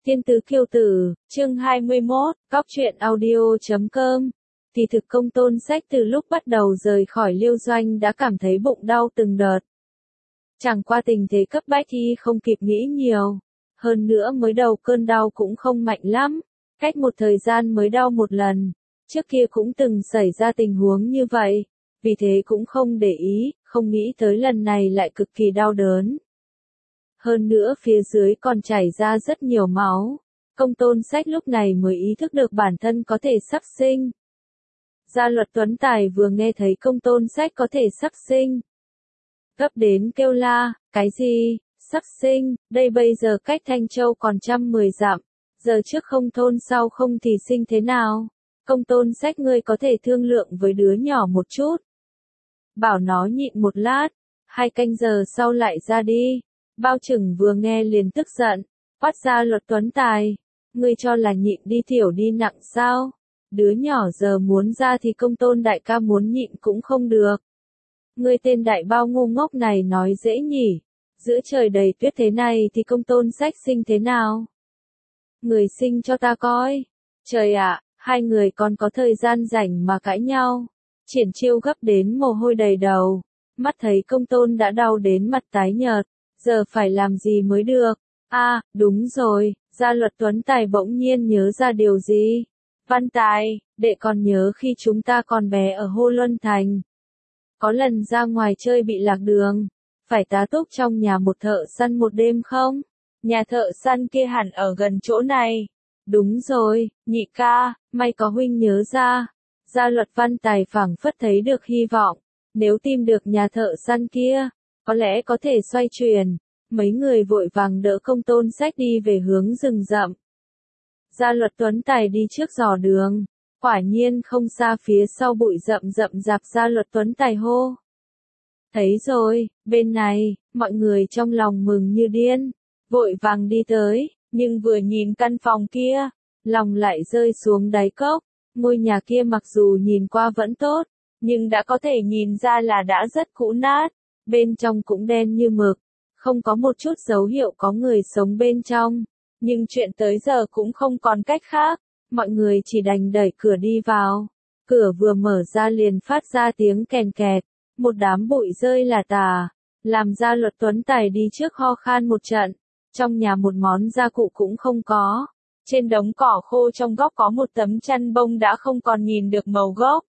Thiên Tứ Kiêu Tử, chương 21, Cóc truyện audio.com. Thì thực Công Tôn Sách từ lúc bắt đầu rời khỏi Liêu Doanh đã cảm thấy bụng đau từng đợt. Chẳng qua tình thế cấp bách thì không kịp nghĩ nhiều. Hơn nữa mới đầu cơn đau cũng không mạnh lắm, cách một thời gian mới đau một lần. Trước kia cũng từng xảy ra tình huống như vậy, vì thế cũng không để ý, không nghĩ tới lần này lại cực kỳ đau đớn. Hơn nữa phía dưới còn chảy ra rất nhiều máu. Công Tôn Sách lúc này mới ý thức được bản thân có thể sắp sinh. Gia Luật Tuấn Tài vừa nghe thấy Công Tôn Sách có thể sắp sinh, gấp đến kêu la, cái gì, sắp sinh, đây bây giờ cách Thanh Châu còn 110 dặm, giờ trước không thôn sau không thì sinh thế nào? Công Tôn Sách ngươi có thể thương lượng với đứa nhỏ một chút. Bảo nó nhịn một lát, 2 canh giờ sau lại ra đi. Bao Trừng vừa nghe liền tức giận, quát Gia Luật Tuấn Tài, ngươi cho là nhịn đi thiểu đi nặng sao? Đứa nhỏ giờ muốn ra thì Công Tôn đại ca muốn nhịn cũng không được. Ngươi tên đại bao ngu ngốc này nói dễ nhỉ, giữa trời đầy tuyết thế này thì Công Tôn Sách sinh thế nào? Người sinh cho ta coi. Trời ạ, hai người còn có thời gian rảnh mà cãi nhau. Triển Chiêu gấp đến mồ hôi đầy đầu, mắt thấy Công Tôn đã đau đến mặt tái nhợt, giờ phải làm gì mới được? Đúng rồi, Gia Luật Tuấn Tài bỗng nhiên nhớ ra điều gì. Văn Tài, đệ còn nhớ khi chúng ta còn bé ở Hô Luân Thành. Có lần ra ngoài chơi bị lạc đường, phải tá túc trong nhà một thợ săn một đêm không? Nhà thợ săn kia hẳn ở gần chỗ này. Đúng rồi, nhị ca, may có huynh nhớ ra. Gia Luật Văn Tài phảng phất thấy được hy vọng, nếu tìm được nhà thợ săn kia, có lẽ có thể xoay chuyển. Mấy người vội vàng đỡ Công Tôn Sách đi về hướng rừng rậm. Gia Luật Tuấn Tài đi trước dò đường, quả nhiên không xa phía sau bụi rậm rậm rạp Gia Luật Tuấn Tài hô. Thấy rồi, bên này, mọi người trong lòng mừng như điên, vội vàng đi tới, nhưng vừa nhìn căn phòng kia, lòng lại rơi xuống đáy cốc. Ngôi nhà kia mặc dù nhìn qua vẫn tốt, nhưng đã có thể nhìn ra là đã rất cũ nát, bên trong cũng đen như mực, không có một chút dấu hiệu có người sống bên trong. Nhưng chuyện tới giờ cũng không còn cách khác, mọi người chỉ đành đẩy cửa đi vào. Cửa vừa mở ra liền phát ra tiếng kèn kẹt, một đám bụi rơi là tả, làm Gia Luật Tuấn Tài đi trước ho khan một trận. Trong nhà một món gia cụ cũng không có. Trên đống cỏ khô trong góc có một tấm chăn bông đã không còn nhìn được màu gốc.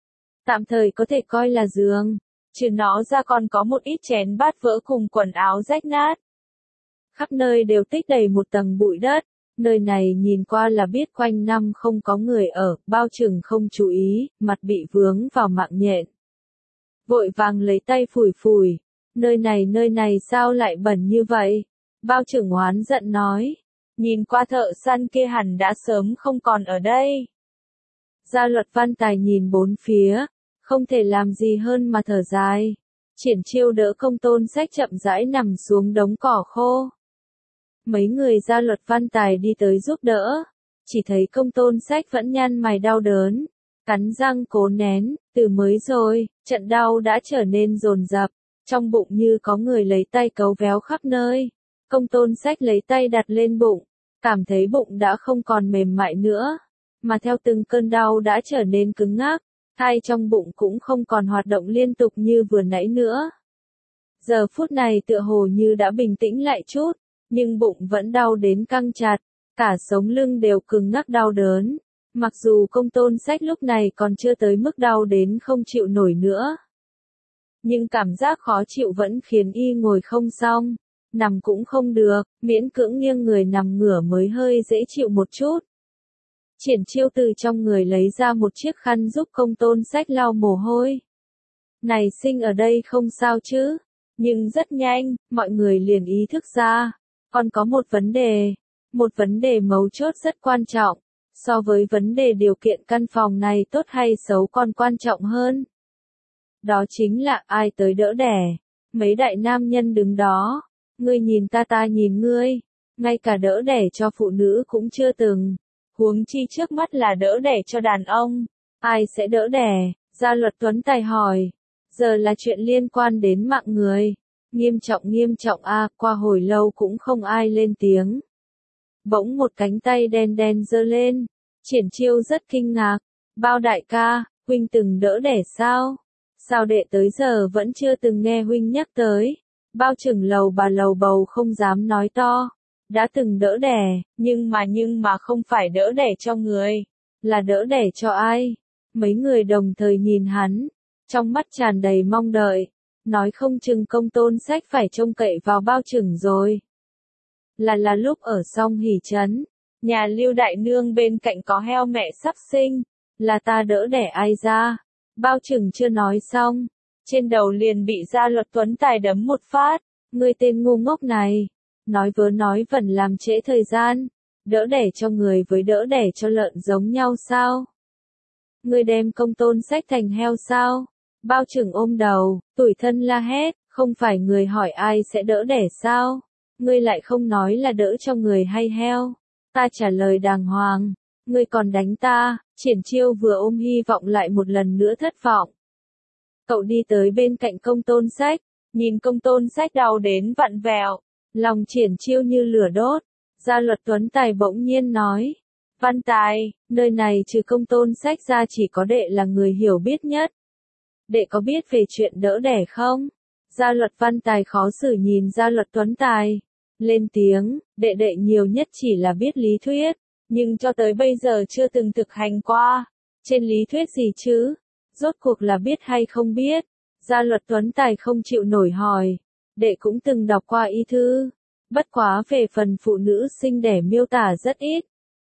Tạm thời có thể coi là giường, trừ nó ra còn có một ít chén bát vỡ cùng quần áo rách nát. Khắp nơi đều tích đầy một tầng bụi đất, nơi này nhìn qua là biết quanh năm không có người ở. Bao Trừng không chú ý, mặt bị vướng vào mạng nhện. Vội vàng lấy tay phủi phủi, nơi này sao lại bẩn như vậy? Bao Trừng oán giận nói, nhìn qua thợ săn kia hẳn đã sớm không còn ở đây. Gia Luật Văn Tài nhìn bốn phía, không thể làm gì hơn mà thở dài. Triển Chiêu đỡ Công Tôn Sách chậm rãi nằm xuống đống cỏ khô. Mấy người Gia Luật Văn Tài đi tới giúp đỡ, chỉ thấy Công Tôn Sách vẫn nhăn mày đau đớn, cắn răng cố nén. Từ mới rồi, trận đau đã trở nên dồn dập, trong bụng như có người lấy tay cấu véo khắp nơi. Công Tôn Sách lấy tay đặt lên bụng, cảm thấy bụng đã không còn mềm mại nữa, mà theo từng cơn đau đã trở nên cứng ngắc, thai trong bụng cũng không còn hoạt động liên tục như vừa nãy nữa. Giờ phút này tựa hồ như đã bình tĩnh lại chút, nhưng bụng vẫn đau đến căng chặt, cả sống lưng đều cứng ngắc đau đớn. Mặc dù Công Tôn Sách lúc này còn chưa tới mức đau đến không chịu nổi nữa, nhưng cảm giác khó chịu vẫn khiến y ngồi không xong, nằm cũng không được, miễn cưỡng nghiêng người nằm ngửa mới hơi dễ chịu một chút. Triển Chiêu từ trong người lấy ra một chiếc khăn giúp Công Tôn Sách lau mồ hôi. Này sinh ở đây không sao chứ? Nhưng rất nhanh, mọi người liền ý thức ra, còn có một vấn đề mấu chốt rất quan trọng. So với vấn đề điều kiện căn phòng này tốt hay xấu còn quan trọng hơn. Đó chính là ai tới đỡ đẻ. Mấy đại nam nhân đứng đó, ngươi nhìn ta nhìn ngươi, ngay cả đỡ đẻ cho phụ nữ cũng chưa từng, huống chi trước mắt là đỡ đẻ cho đàn ông. Ai sẽ đỡ đẻ? Gia Luật Tuấn Tài hỏi. Giờ là chuyện liên quan đến mạng người. Nghiêm trọng qua hồi lâu cũng không ai lên tiếng. Bỗng một cánh tay đen đen giơ lên. Triển Chiêu rất kinh ngạc. Bao đại ca, huynh từng đỡ đẻ sao? Sao đệ tới giờ vẫn chưa từng nghe huynh nhắc tới? Bao Trưởng lầu bà lầu bầu không dám nói to. Đã từng đỡ đẻ, nhưng mà không phải đỡ đẻ cho người. Là đỡ đẻ cho ai? Mấy người đồng thời nhìn hắn, trong mắt tràn đầy mong đợi. Nói không chừng Công Tôn Sách phải trông cậy vào Bao Trưởng rồi. Là lúc ở Song Hỷ Trấn, nhà Lưu Đại Nương bên cạnh có heo mẹ sắp sinh, là ta đỡ đẻ ai ra. Bao Trưởng chưa nói xong, trên đầu liền bị Gia Luật Tuấn Tài đấm một phát. Ngươi tên ngu ngốc này, nói vớ nói vẩn làm trễ thời gian, đỡ đẻ cho người với đỡ đẻ cho lợn giống nhau sao? Ngươi đem Công Tôn Sách thành heo sao? Bao Trưởng ôm đầu, tủi thân la hét, không phải người hỏi ai sẽ đỡ đẻ sao? Ngươi lại không nói là đỡ cho người hay heo. Ta trả lời đàng hoàng, ngươi còn đánh ta. Triển Chiêu vừa ôm hy vọng lại một lần nữa thất vọng. Cậu đi tới bên cạnh Công Tôn Sách, nhìn Công Tôn Sách đau đến vặn vẹo, lòng Triển Chiêu như lửa đốt. Gia Luật Tuấn Tài bỗng nhiên nói, Văn Tài, nơi này trừ Công Tôn Sách ra chỉ có đệ là người hiểu biết nhất. Đệ có biết về chuyện đỡ đẻ không? Gia Luật Văn Tài khó xử nhìn Gia Luật Tuấn Tài, lên tiếng, đệ nhiều nhất chỉ là biết lý thuyết, nhưng cho tới bây giờ chưa từng thực hành qua. Trên lý thuyết gì chứ? Rốt cuộc là biết hay không biết? Gia Luật Tuấn Tài không chịu nổi hỏi, đệ cũng từng đọc qua y thư, bất quá về phần phụ nữ sinh đẻ miêu tả rất ít.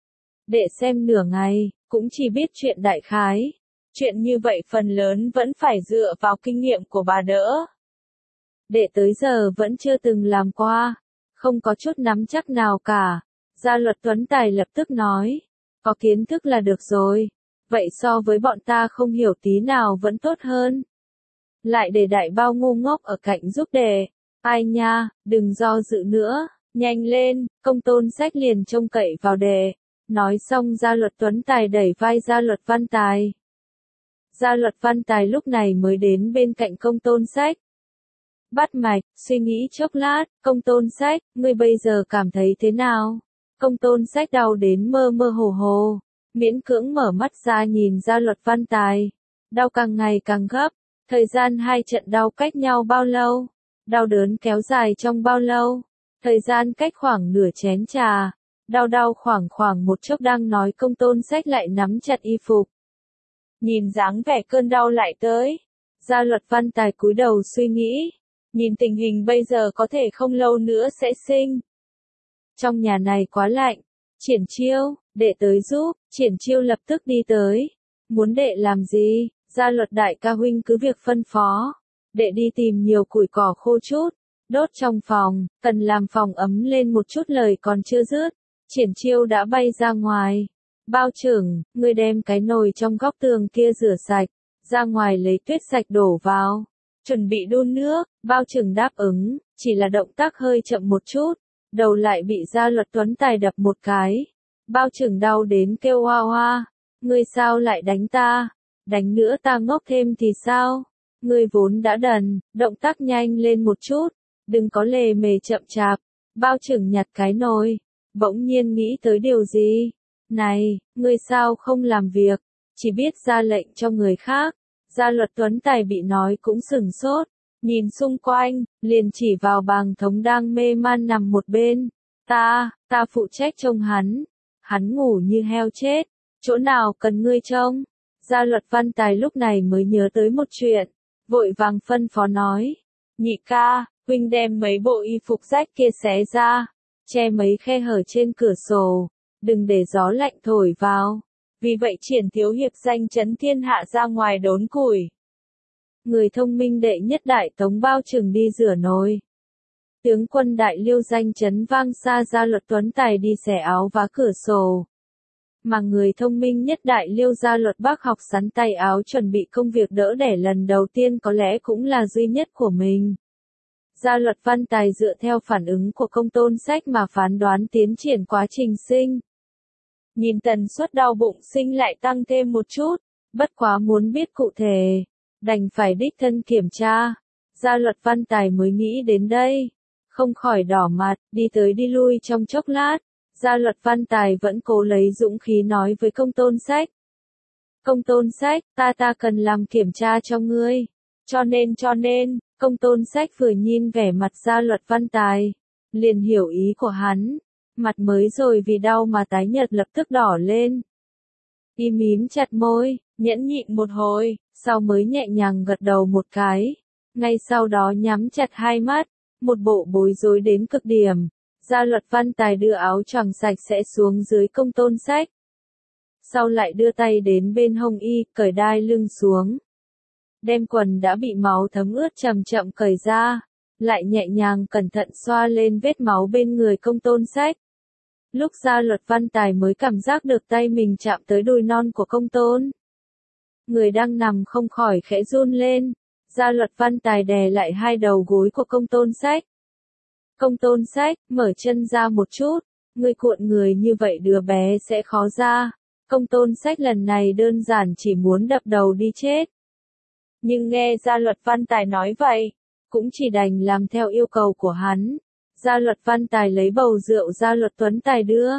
Đệ xem nửa ngày, cũng chỉ biết chuyện đại khái. Chuyện như vậy phần lớn vẫn phải dựa vào kinh nghiệm của bà đỡ. Đệ tới giờ vẫn chưa từng làm qua, không có chút nắm chắc nào cả. Gia Luật Tuấn Tài lập tức nói, có kiến thức là được rồi, vậy so với bọn ta không hiểu tí nào vẫn tốt hơn. Lại để đại bao ngu ngốc ở cạnh giúp đệ, ai nha, đừng do dự nữa, nhanh lên. Công Tôn Sách liền trông cậy vào đệ. Nói xong Gia Luật Tuấn Tài đẩy vai Gia Luật Văn Tài. Gia Luật Văn Tài lúc này mới đến bên cạnh Công Tôn Sách. Bắt mạch, suy nghĩ chốc lát, Công Tôn Sách, ngươi bây giờ cảm thấy thế nào? Công Tôn Sách đau đến mơ mơ hồ hồ, miễn cưỡng mở mắt ra nhìn Gia Luật Văn Tài. Đau càng ngày càng gấp, thời gian hai trận đau cách nhau bao lâu? Đau đớn kéo dài trong bao lâu? Thời gian cách khoảng nửa chén trà. Đau khoảng một chốc đang nói Công Tôn Sách lại nắm chặt y phục. Nhìn dáng vẻ cơn đau lại tới. Gia Luật Văn Tài cúi đầu suy nghĩ. Nhìn tình hình bây giờ có thể không lâu nữa sẽ sinh. Trong nhà này quá lạnh. Triển Chiêu, đệ tới giúp. Triển Chiêu lập tức đi tới. Muốn đệ làm gì? Gia Luật đại ca huynh cứ việc phân phó. Đệ đi tìm nhiều củi cỏ khô chút. Đốt trong phòng, cần làm phòng ấm lên một chút lời còn chưa dứt. Triển Chiêu đã bay ra ngoài. Bao Trưởng, ngươi đem cái nồi trong góc tường kia rửa sạch. Ra ngoài lấy tuyết sạch đổ vào. Chuẩn bị đun nước. Bao Trưởng đáp ứng, chỉ là động tác hơi chậm một chút. Đầu lại bị Gia Luật Tuấn Tài đập một cái. Bao Trưởng đau đến kêu hoa hoa. Ngươi sao lại đánh ta? Đánh nữa ta ngốc thêm thì sao? Ngươi vốn đã đần, động tác nhanh lên một chút. Đừng có lề mề chậm chạp. Bao Trưởng nhặt cái nồi. Bỗng nhiên nghĩ tới điều gì? Này, ngươi sao không làm việc? Chỉ biết ra lệnh cho người khác. Gia Luật Tuấn Tài bị nói cũng sửng sốt. Nhìn xung quanh, liền chỉ vào bàng thống đang mê man nằm một bên. Ta phụ trách trông hắn. Hắn ngủ như heo chết. Chỗ nào cần ngươi trông? Gia Luật Văn Tài lúc này mới nhớ tới một chuyện. Vội vàng phân phó nói. Nhị ca, huynh đem mấy bộ y phục rách kia xé ra. Che mấy khe hở trên cửa sổ. Đừng để gió lạnh thổi vào. Vì vậy Triển thiếu hiệp danh chấn thiên hạ ra ngoài đốn củi. Người thông minh đệ nhất đại tống Bao Trưởng đi rửa nồi. Tướng quân đại Liêu danh chấn vang xa Gia Luật Tuấn Tài đi xẻ áo vá cửa sổ. Mà người thông minh nhất đại Liêu Gia Luật Bác học sắn tay áo chuẩn bị công việc đỡ đẻ lần đầu tiên có lẽ cũng là duy nhất của mình. Gia Luật Văn Tài dựa theo phản ứng của Công Tôn Sách mà phán đoán tiến triển quá trình sinh. Nhìn tần suất đau bụng sinh lại tăng thêm một chút, bất quá muốn biết cụ thể, đành phải đích thân kiểm tra. Gia Luật Văn Tài mới nghĩ đến đây, không khỏi đỏ mặt, đi tới đi lui trong chốc lát. Gia Luật Văn Tài vẫn cố lấy dũng khí nói với Công Tôn Sách. Công Tôn Sách, ta cần làm kiểm tra cho ngươi. Cho nên, Công Tôn Sách vừa nhìn vẻ mặt Gia Luật Văn Tài, liền hiểu ý của hắn. Mặt mới rồi vì đau mà tái nhợt lập tức đỏ lên. Y mím chặt môi, nhẫn nhịn một hồi, sau mới nhẹ nhàng gật đầu một cái. Ngay sau đó nhắm chặt hai mắt, một bộ bối rối đến cực điểm. Gia Luật Văn Tài đưa áo choàng sạch sẽ xuống dưới Công Tôn Sách. Sau lại đưa tay đến bên hông y, cởi đai lưng xuống. Đem quần đã bị máu thấm ướt chậm chậm cởi ra, lại nhẹ nhàng cẩn thận xoa lên vết máu bên người Công Tôn Sách. Lúc Gia Luật Văn Tài mới cảm giác được tay mình chạm tới đùi non của Công Tôn. Người đang nằm không khỏi khẽ run lên. Gia Luật Văn Tài đè lại hai đầu gối của Công Tôn Sách. Công Tôn Sách, mở chân ra một chút, ngươi cuộn người như vậy đứa bé sẽ khó ra. Công Tôn Sách lần này đơn giản chỉ muốn đập đầu đi chết. Nhưng nghe Gia Luật Văn Tài nói vậy, cũng chỉ đành làm theo yêu cầu của hắn. Gia Luật Văn Tài lấy bầu rượu Gia Luật Tuấn Tài đưa.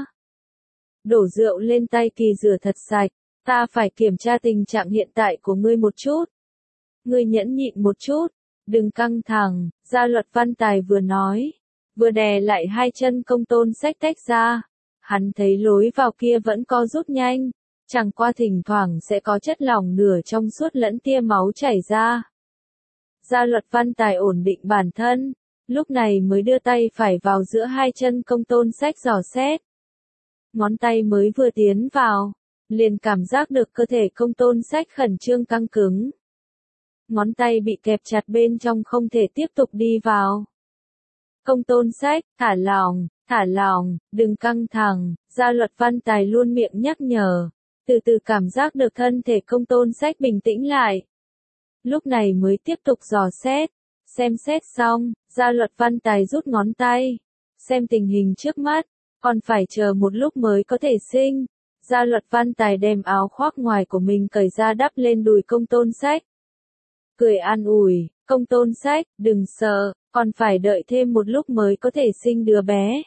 Đổ rượu lên tay kỳ rửa thật sạch, ta phải kiểm tra tình trạng hiện tại của ngươi một chút. Ngươi nhẫn nhịn một chút, đừng căng thẳng, Gia Luật Văn Tài vừa nói, vừa đè lại hai chân Công Tôn Sách tách ra. Hắn thấy lối vào kia vẫn co rút nhanh, chẳng qua thỉnh thoảng sẽ có chất lỏng nửa trong suốt lẫn tia máu chảy ra. Gia Luật Văn Tài ổn định bản thân, lúc này mới đưa tay phải vào giữa hai chân Công Tôn Sách dò xét. Ngón tay mới vừa tiến vào, liền cảm giác được cơ thể Công Tôn Sách khẩn trương căng cứng. Ngón tay bị kẹp chặt bên trong không thể tiếp tục đi vào. Công Tôn Sách, thả lỏng, đừng căng thẳng, Gia Luật Văn Tài luôn miệng nhắc nhở, từ từ cảm giác được thân thể Công Tôn Sách bình tĩnh lại. Lúc này mới tiếp tục dò xét, xem xét xong, Gia Luật Văn Tài rút ngón tay, xem tình hình trước mắt, còn phải chờ một lúc mới có thể sinh. Gia Luật Văn Tài đem áo khoác ngoài của mình cởi ra đắp lên đùi Công Tôn Sách. Cười an ủi, Công Tôn Sách, đừng sợ, còn phải đợi thêm một lúc mới có thể sinh đứa bé.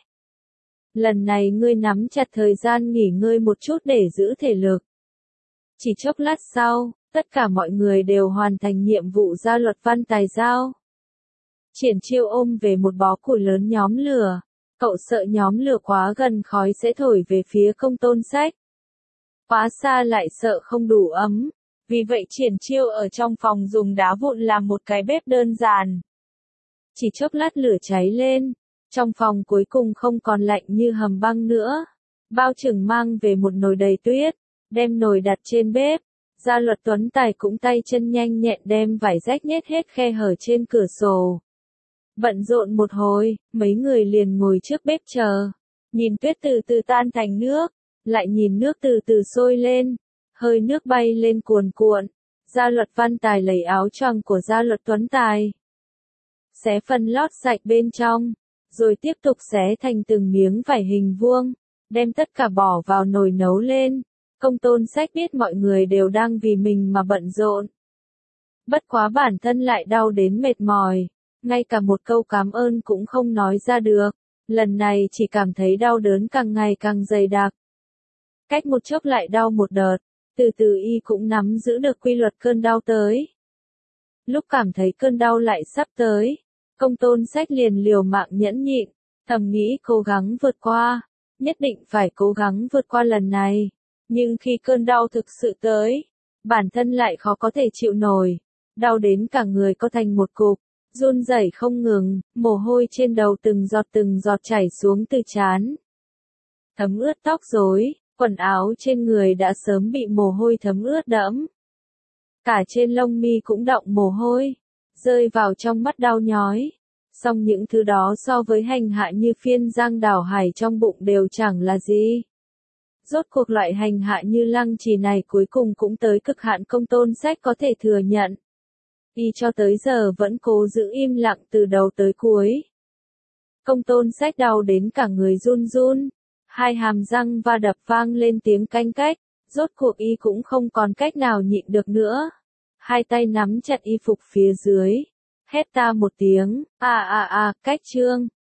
Lần này ngươi nắm chặt thời gian nghỉ ngơi một chút để giữ thể lực. Chỉ chốc lát sau, tất cả mọi người đều hoàn thành nhiệm vụ Gia Luật Văn Tài giao. Triển Chiêu ôm về một bó củi lớn nhóm lửa, cậu sợ nhóm lửa quá gần khói sẽ thổi về phía Công Tôn Sách. Quá xa lại sợ không đủ ấm, vì vậy Triển Chiêu ở trong phòng dùng đá vụn làm một cái bếp đơn giản. Chỉ chốc lát lửa cháy lên, trong phòng cuối cùng không còn lạnh như hầm băng nữa. Bao Trừng mang về một nồi đầy tuyết, đem nồi đặt trên bếp. Gia Luật Tuấn Tài cũng tay chân nhanh nhẹn đem vải rách nhét hết khe hở trên cửa sổ. Bận rộn một hồi, mấy người liền ngồi trước bếp chờ. Nhìn tuyết từ từ tan thành nước, lại nhìn nước từ từ sôi lên. Hơi nước bay lên cuồn cuộn. Gia Luật Văn Tài lấy áo choàng của Gia Luật Tuấn Tài, xé phần lót sạch bên trong, rồi tiếp tục xé thành từng miếng vải hình vuông, đem tất cả bỏ vào nồi nấu lên. Công Tôn Sách biết mọi người đều đang vì mình mà bận rộn. Bất quá bản thân lại đau đến mệt mỏi, ngay cả một câu cảm ơn cũng không nói ra được, lần này chỉ cảm thấy đau đớn càng ngày càng dày đặc. Cách một chốc lại đau một đợt, từ từ y cũng nắm giữ được quy luật cơn đau tới. Lúc cảm thấy cơn đau lại sắp tới, Công Tôn Sách liền liều mạng nhẫn nhịn, thầm nghĩ cố gắng vượt qua, nhất định phải cố gắng vượt qua lần này. Nhưng khi cơn đau thực sự tới, bản thân lại khó có thể chịu nổi, đau đến cả người co thành một cục, run rẩy không ngừng, mồ hôi trên đầu từng giọt chảy xuống từ trán. Thấm ướt tóc rối, quần áo trên người đã sớm bị mồ hôi thấm ướt đẫm. Cả trên lông mi cũng đọng mồ hôi, rơi vào trong mắt đau nhói. Song những thứ đó so với hành hạ như phiên giang đảo hải trong bụng đều chẳng là gì. Rốt cuộc loại hành hạ như lăng trì này cuối cùng cũng tới cực hạn Công Tôn Sách có thể thừa nhận. Y cho tới giờ vẫn cố giữ im lặng từ đầu tới cuối. Công Tôn Sách đau đến cả người run run, hai hàm răng va đập vang lên tiếng canh cách, rốt cuộc y cũng không còn cách nào nhịn được nữa. Hai tay nắm chặt y phục phía dưới, hét ta một tiếng, cách trương.